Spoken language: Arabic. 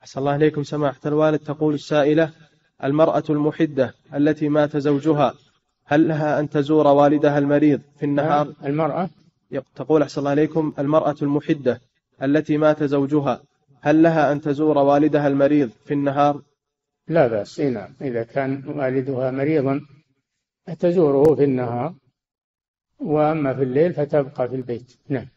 أحسن الله إليكم سماحة الوالد. تقول السائلة: المرأة المحدة التي مات زوجها هل لها أن تزور والدها المريض في النهار؟ المرأة تقول أحسن الله إليكم: المرأة المحدة التي مات زوجها هل لها أن تزور والدها المريض في النهار؟ لا بأس، نعم، إذا كان والدها مريضا تزوره في النهار، وأما في الليل فتبقى في البيت. نعم.